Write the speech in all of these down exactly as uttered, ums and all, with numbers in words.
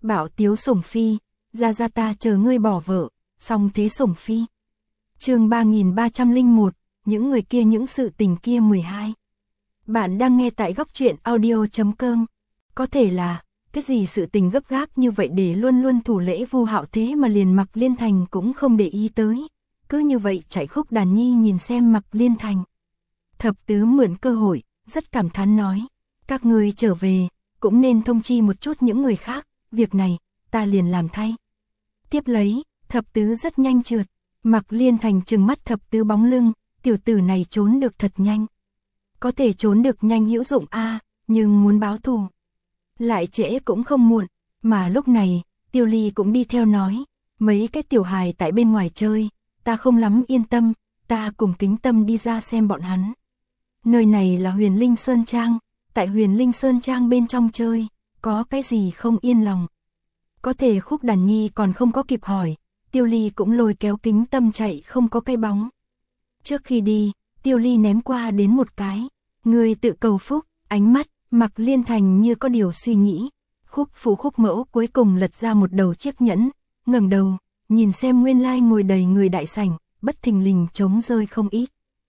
Bảo tiếu sủng phi, ra ra ta chờ ngươi bỏ vợ, xong thế sủng phi. Chương ba nghìn ba trăm lẻ một, những người kia những sự tình kia mười hai. Bạn đang nghe tại góc truyện audio chấm com. Có thể là, cái gì sự tình gấp gáp như vậy để luôn luôn thủ lễ Vu Hạo thế mà liền Mạc Liên Thành cũng không để ý tới. Cứ như vậy chạy Khúc Đàn Nhi nhìn xem Mạc Liên Thành. Thập tứ mượn cơ hội, rất cảm thán nói, các ngươi trở về, cũng nên thông chi một chút những người khác, việc này, ta liền làm thay. Tiếp lấy, thập tứ rất nhanh trượt, Mạc Liên Thành trừng mắt thập tứ bóng lưng, tiểu tử này trốn được thật nhanh. Có thể trốn được nhanh hữu dụng a, nhưng muốn báo thù lại trễ cũng không muộn, mà lúc này, Tiêu Ly cũng đi theo nói, mấy cái tiểu hài tại bên ngoài chơi, ta không lắm yên tâm, ta cùng Kính Tâm đi ra xem bọn hắn. Nơi này là Huyền Linh Sơn Trang, tại Huyền Linh Sơn Trang bên trong chơi, có cái gì không yên lòng. Có thể Khúc Đàn Nhi còn không có kịp hỏi, Tiêu Ly cũng lôi kéo Kính Tâm chạy không có cái bóng. Trước khi đi, Tiêu Ly ném qua đến một cái, người tự cầu phúc, ánh mắt, Mạc Liên Thành như có điều suy nghĩ. Khúc Phụ Khúc Mẫu cuối cùng lật ra một đầu chiếc nhẫn, ngẩng đầu, nhìn xem nguyên lai ngồi đầy người đại sảnh, bất thình lình trống rơi không ít.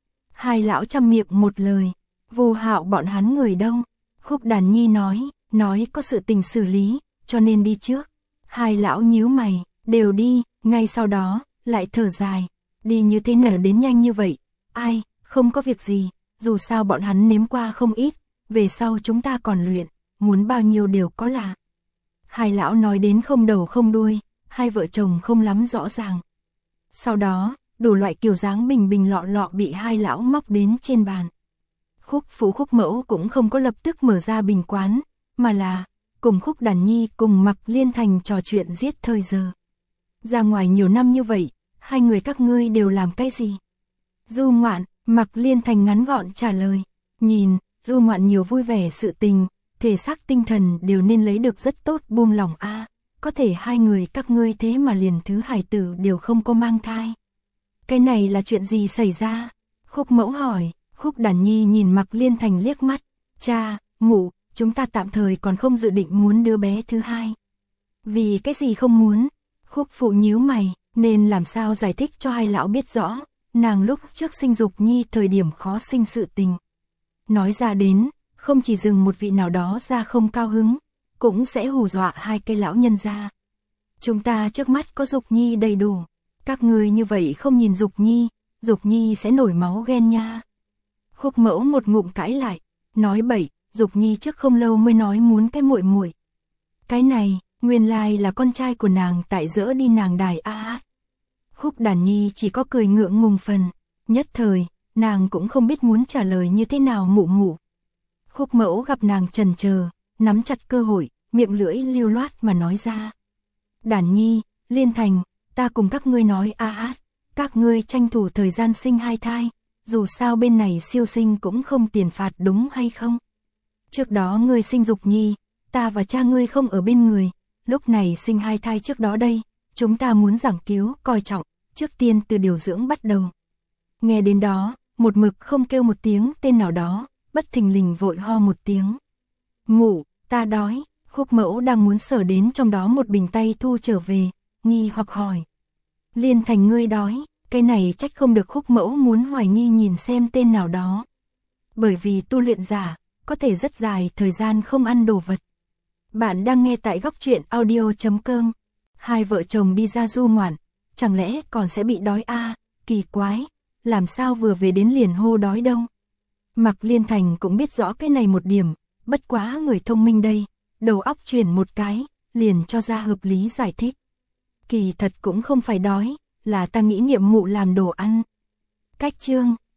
Hai lão trăm miệng một lời, Vu Hạo bọn hắn người đâu? Khúc Đàn Nhi nói, nói có sự tình xử lý, cho nên đi trước. Hai lão nhíu mày, đều đi, ngay sau đó, lại thở dài, đi như thế nào đến nhanh như vậy? Ai, không có việc gì, dù sao bọn hắn nếm qua không ít, về sau chúng ta còn luyện, muốn bao nhiêu đều có là. Hai lão nói đến không đầu không đuôi, hai vợ chồng không lắm rõ ràng. Sau đó, đủ loại kiểu dáng bình bình lọ lọ bị hai lão móc đến trên bàn. Khúc Phụ Khúc Mẫu cũng không có lập tức mở ra bình quán, mà là cùng Khúc Đàn Nhi cùng Mạc Liên Thành trò chuyện giết thời giờ. Ra ngoài nhiều năm như vậy, hai người các ngươi đều làm cái gì? Du ngoạn, Mạc Liên Thành ngắn gọn trả lời, nhìn, du ngoạn nhiều vui vẻ sự tình, thể xác tinh thần đều nên lấy được rất tốt buông lòng a. À, có thể hai người các ngươi thế mà liền thứ hài tử đều không có mang thai. Cái này là chuyện gì xảy ra? Khúc Mẫu hỏi. Khúc Đàn Nhi nhìn Mạc Liên Thành liếc mắt, cha, mụ, chúng ta tạm thời còn không dự định muốn đứa bé thứ hai. Vì cái gì không muốn? Khúc Phụ nhíu mày, nên làm sao giải thích cho hai lão biết rõ, nàng lúc trước sinh Dục Nhi thời điểm khó sinh sự tình. Nói ra đến, không chỉ dừng một vị nào đó ra không cao hứng, cũng sẽ hù dọa hai cây lão nhân ra. Chúng ta trước mắt có Dục Nhi đầy đủ, các người như vậy không nhìn Dục Nhi, Dục Nhi sẽ nổi máu ghen nha. Khúc Mẫu một ngụm cãi lại, nói bậy, Dục Nhi trước không lâu mới nói muốn cái muội muội. Cái này, nguyên lai là con trai của nàng tại dỡ đi nàng đài a à. Khúc Đàn Nhi chỉ có cười ngượng ngùng phần, nhất thời, nàng cũng không biết muốn trả lời như thế nào mụ mụ. Khúc Mẫu gặp nàng chần chờ, nắm chặt cơ hội, miệng lưỡi lưu loát mà nói ra. Đàn Nhi, Liên Thành, ta cùng các ngươi nói a à, các ngươi tranh thủ thời gian sinh hai thai, dù sao bên này siêu sinh cũng không tiền phạt đúng hay không? Trước đó ngươi sinh Dục Nhi, ta và cha ngươi không ở bên người, lúc này sinh hai thai trước đó đây, chúng ta muốn giảng cứu, coi trọng, trước tiên từ điều dưỡng bắt đầu. Nghe đến đó, một mực không kêu một tiếng tên nào đó, bất thình lình vội ho một tiếng. Mụ, ta đói. Khúc Mẫu đang muốn sở đến trong đó một bình tay thu trở về, nghi hoặc hỏi. Liên Thành ngươi đói, cái này trách không được Khúc Mẫu muốn hoài nghi nhìn xem tên nào đó. Bởi vì tu luyện giả, có thể rất dài thời gian không ăn đồ vật. Bạn đang nghe tại góc truyện audio chấm com. Hai vợ chồng đi ra du ngoạn, chẳng lẽ còn sẽ bị đói a? À, kỳ quái, làm sao vừa về đến liền hô đói đâu. Mạc Liên Thành cũng biết rõ cái này một điểm, bất quá người thông minh đây, đầu óc chuyển một cái, liền cho ra hợp lý giải thích. Kỳ thật cũng không phải đói, là ta nghĩ niệm mụ làm đồ ăn. Cách chương